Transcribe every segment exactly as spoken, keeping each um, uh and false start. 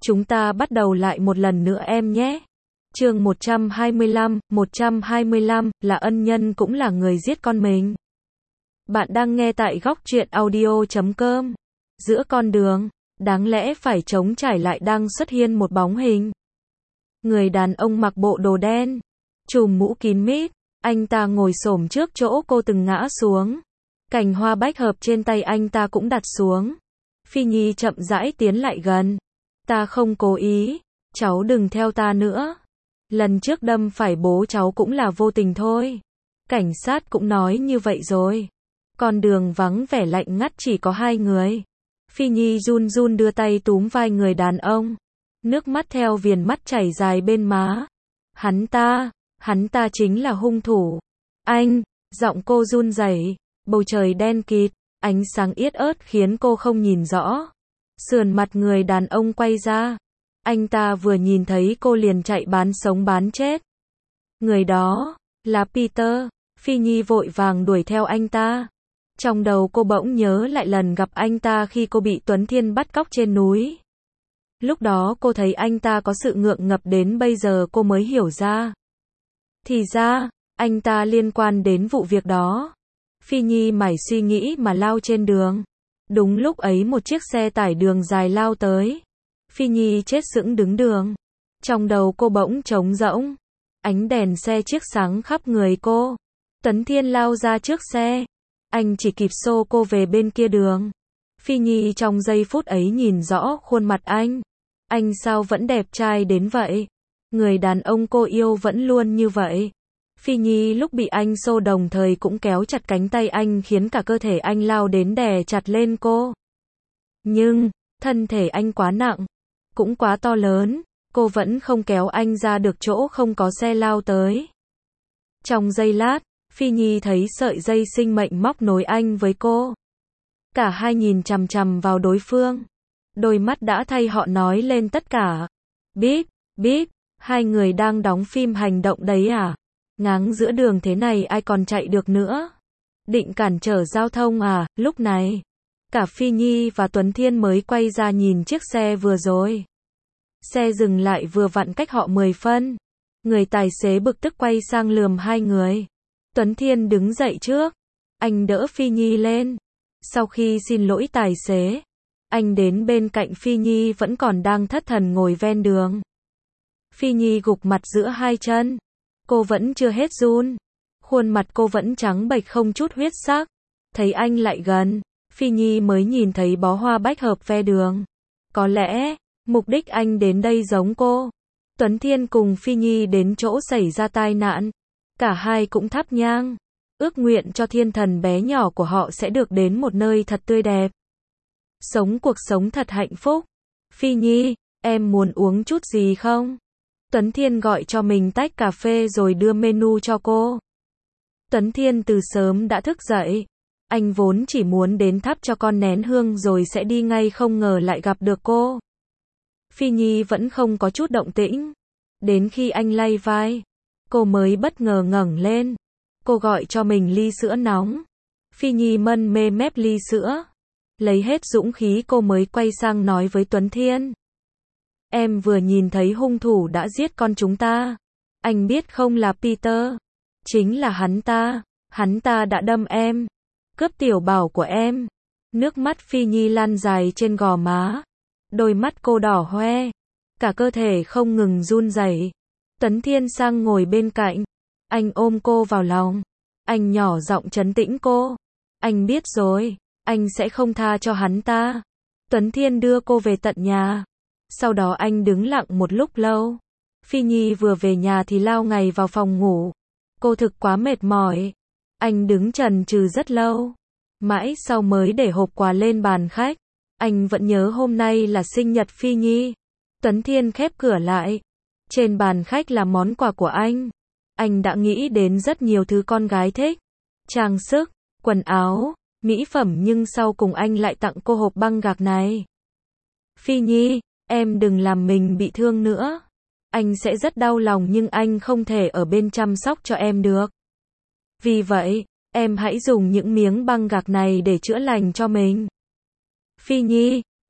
Chúng ta bắt đầu lại một lần nữa em nhé. Chương một trăm hai mươi lăm, một trăm hai mươi lăm, là ân nhân cũng là người giết con mình. Bạn đang nghe tại góc truyện audio chấm com. Giữa con đường, đáng lẽ phải trống trải lại đang xuất hiện một bóng hình. Người đàn ông mặc bộ đồ đen, trùm mũ kín mít, anh ta ngồi xổm trước chỗ cô từng ngã xuống. Cành hoa bách hợp trên tay anh ta cũng đặt xuống. Phi Nhi chậm rãi tiến lại gần. Ta không cố ý, cháu đừng theo ta nữa. Lần trước đâm phải bố cháu cũng là vô tình thôi. Cảnh sát cũng nói như vậy rồi. Con đường vắng vẻ lạnh ngắt chỉ có hai người. Phi Nhi run run đưa tay túm vai người đàn ông. Nước mắt theo viền mắt chảy dài bên má. Hắn ta, hắn ta chính là hung thủ. Anh, giọng cô run rẩy, bầu trời đen kịt, ánh sáng yết ớt khiến cô không nhìn rõ. Sườn mặt người đàn ông quay ra. Anh ta vừa nhìn thấy cô liền chạy bán sống bán chết. Người đó, là Peter. Phi Nhi vội vàng đuổi theo anh ta. Trong đầu cô bỗng nhớ lại lần gặp anh ta khi cô bị Tuấn Thiên bắt cóc trên núi. Lúc đó cô thấy anh ta có sự ngượng ngập đến bây giờ cô mới hiểu ra. Thì ra, anh ta liên quan đến vụ việc đó. Phi Nhi mải suy nghĩ mà lao trên đường. Đúng lúc ấy một chiếc xe tải đường dài lao tới. Phi Nhi chết sững đứng đường. Trong đầu cô bỗng trống rỗng. Ánh đèn xe chiếc sáng khắp người cô. Tuấn Thiên lao ra trước xe. Anh chỉ kịp xô cô về bên kia đường. Phi Nhi trong giây phút ấy nhìn rõ khuôn mặt anh. Anh sao vẫn đẹp trai đến vậy? Người đàn ông cô yêu vẫn luôn như vậy. Phi Nhi lúc bị anh xô đồng thời cũng kéo chặt cánh tay anh khiến cả cơ thể anh lao đến đè chặt lên cô. Nhưng, thân thể anh quá nặng, cũng quá to lớn, cô vẫn không kéo anh ra được chỗ không có xe lao tới. Trong giây lát, Phi Nhi thấy sợi dây sinh mệnh móc nối anh với cô. Cả hai nhìn chằm chằm vào đối phương. Đôi mắt đã thay họ nói lên tất cả. Biết, biết, hai người đang đóng phim hành động đấy à? Ngáng giữa đường thế này ai còn chạy được nữa? Định cản trở giao thông à? Lúc này, cả Phi Nhi và Tuấn Thiên mới quay ra nhìn chiếc xe vừa rồi. Xe dừng lại vừa vặn cách họ mười phân. Người tài xế bực tức quay sang lườm hai người. Tuấn Thiên đứng dậy trước. Anh đỡ Phi Nhi lên. Sau khi xin lỗi tài xế, anh đến bên cạnh Phi Nhi vẫn còn đang thất thần ngồi ven đường. Phi Nhi gục mặt giữa hai chân. Cô vẫn chưa hết run. Khuôn mặt cô vẫn trắng bệch không chút huyết sắc. Thấy anh lại gần, Phi Nhi mới nhìn thấy bó hoa bách hợp ve đường. Có lẽ, mục đích anh đến đây giống cô. Tuấn Thiên cùng Phi Nhi đến chỗ xảy ra tai nạn. Cả hai cũng thắp nhang. Ước nguyện cho thiên thần bé nhỏ của họ sẽ được đến một nơi thật tươi đẹp. Sống cuộc sống thật hạnh phúc. Phi Nhi, em muốn uống chút gì không? Tuấn Thiên gọi cho mình tách cà phê rồi đưa menu cho cô. Tuấn Thiên từ sớm đã thức dậy. Anh vốn chỉ muốn đến thắp cho con nén hương rồi sẽ đi ngay không ngờ lại gặp được cô. Phi Nhi vẫn không có chút động tĩnh. Đến khi anh lay vai, cô mới bất ngờ ngẩng lên. Cô gọi cho mình ly sữa nóng. Phi Nhi mân mê mép ly sữa. Lấy hết dũng khí cô mới quay sang nói với Tuấn Thiên. Em vừa nhìn thấy hung thủ đã giết con chúng ta. Anh biết không là Peter. Chính là hắn ta. Hắn ta đã đâm em. Cướp tiểu bảo của em. Nước mắt Phi Nhi lan dài trên gò má. Đôi mắt cô đỏ hoe. Cả cơ thể không ngừng run rẩy. Tuấn Thiên sang ngồi bên cạnh. Anh ôm cô vào lòng. Anh nhỏ giọng trấn tĩnh cô. Anh biết rồi. Anh sẽ không tha cho hắn ta. Tuấn Thiên đưa cô về tận nhà. Sau đó anh đứng lặng một lúc lâu. Phi Nhi vừa về nhà thì lao ngay vào phòng ngủ. Cô thực quá mệt mỏi. Anh đứng chần chừ rất lâu. Mãi sau mới để hộp quà lên bàn khách. Anh vẫn nhớ hôm nay là sinh nhật Phi Nhi. Tuấn Thiên khép cửa lại. Trên bàn khách là món quà của anh. Anh đã nghĩ đến rất nhiều thứ con gái thích. Trang sức, quần áo, mỹ phẩm nhưng sau cùng anh lại tặng cô hộp băng gạc này. Phi Nhi, em đừng làm mình bị thương nữa. Anh sẽ rất đau lòng nhưng anh không thể ở bên chăm sóc cho em được. Vì vậy, em hãy dùng những miếng băng gạc này để chữa lành cho mình. Phi Nhi,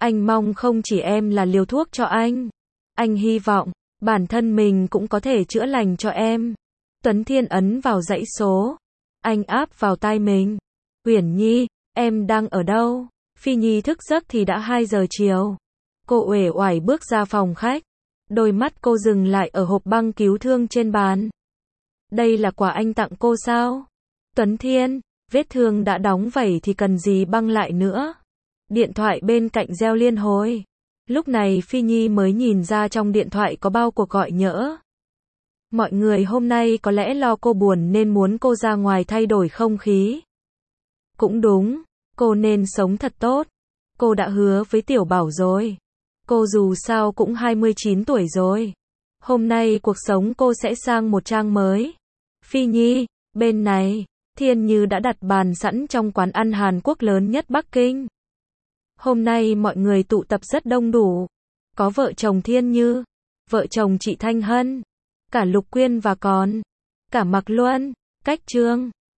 Anh mong không chỉ em là liều thuốc cho anh. Anh hy vọng, bản thân mình cũng có thể chữa lành cho em. Tuấn Thiên ấn vào dãy số. Anh áp vào tai mình. Uyển Nhi, em đang ở đâu? Phi Nhi thức giấc thì đã hai giờ chiều. Cô uể oải bước ra phòng khách. Đôi mắt cô dừng lại ở hộp băng cứu thương trên bàn. Đây là quà anh tặng cô sao? Tuấn Thiên, vết thương đã đóng vảy thì cần gì băng lại nữa? Điện thoại bên cạnh reo liên hồi. Lúc này Phi Nhi mới nhìn ra trong điện thoại có bao cuộc gọi nhỡ. Mọi người hôm nay có lẽ lo cô buồn nên muốn cô ra ngoài thay đổi không khí. Cũng đúng, cô nên sống thật tốt. Cô đã hứa với Tiểu Bảo rồi. Cô dù sao cũng hai mươi chín tuổi rồi. Hôm nay cuộc sống cô sẽ sang một trang mới. Phi Nhi, bên này, Thiên Như đã đặt bàn sẵn trong quán ăn Hàn Quốc lớn nhất Bắc Kinh. Hôm nay mọi người tụ tập rất đông đủ. Có vợ chồng Thiên Như, vợ chồng chị Thanh Hân, cả Lục Quyên và còn cả Mạc Luân, Cách Trương.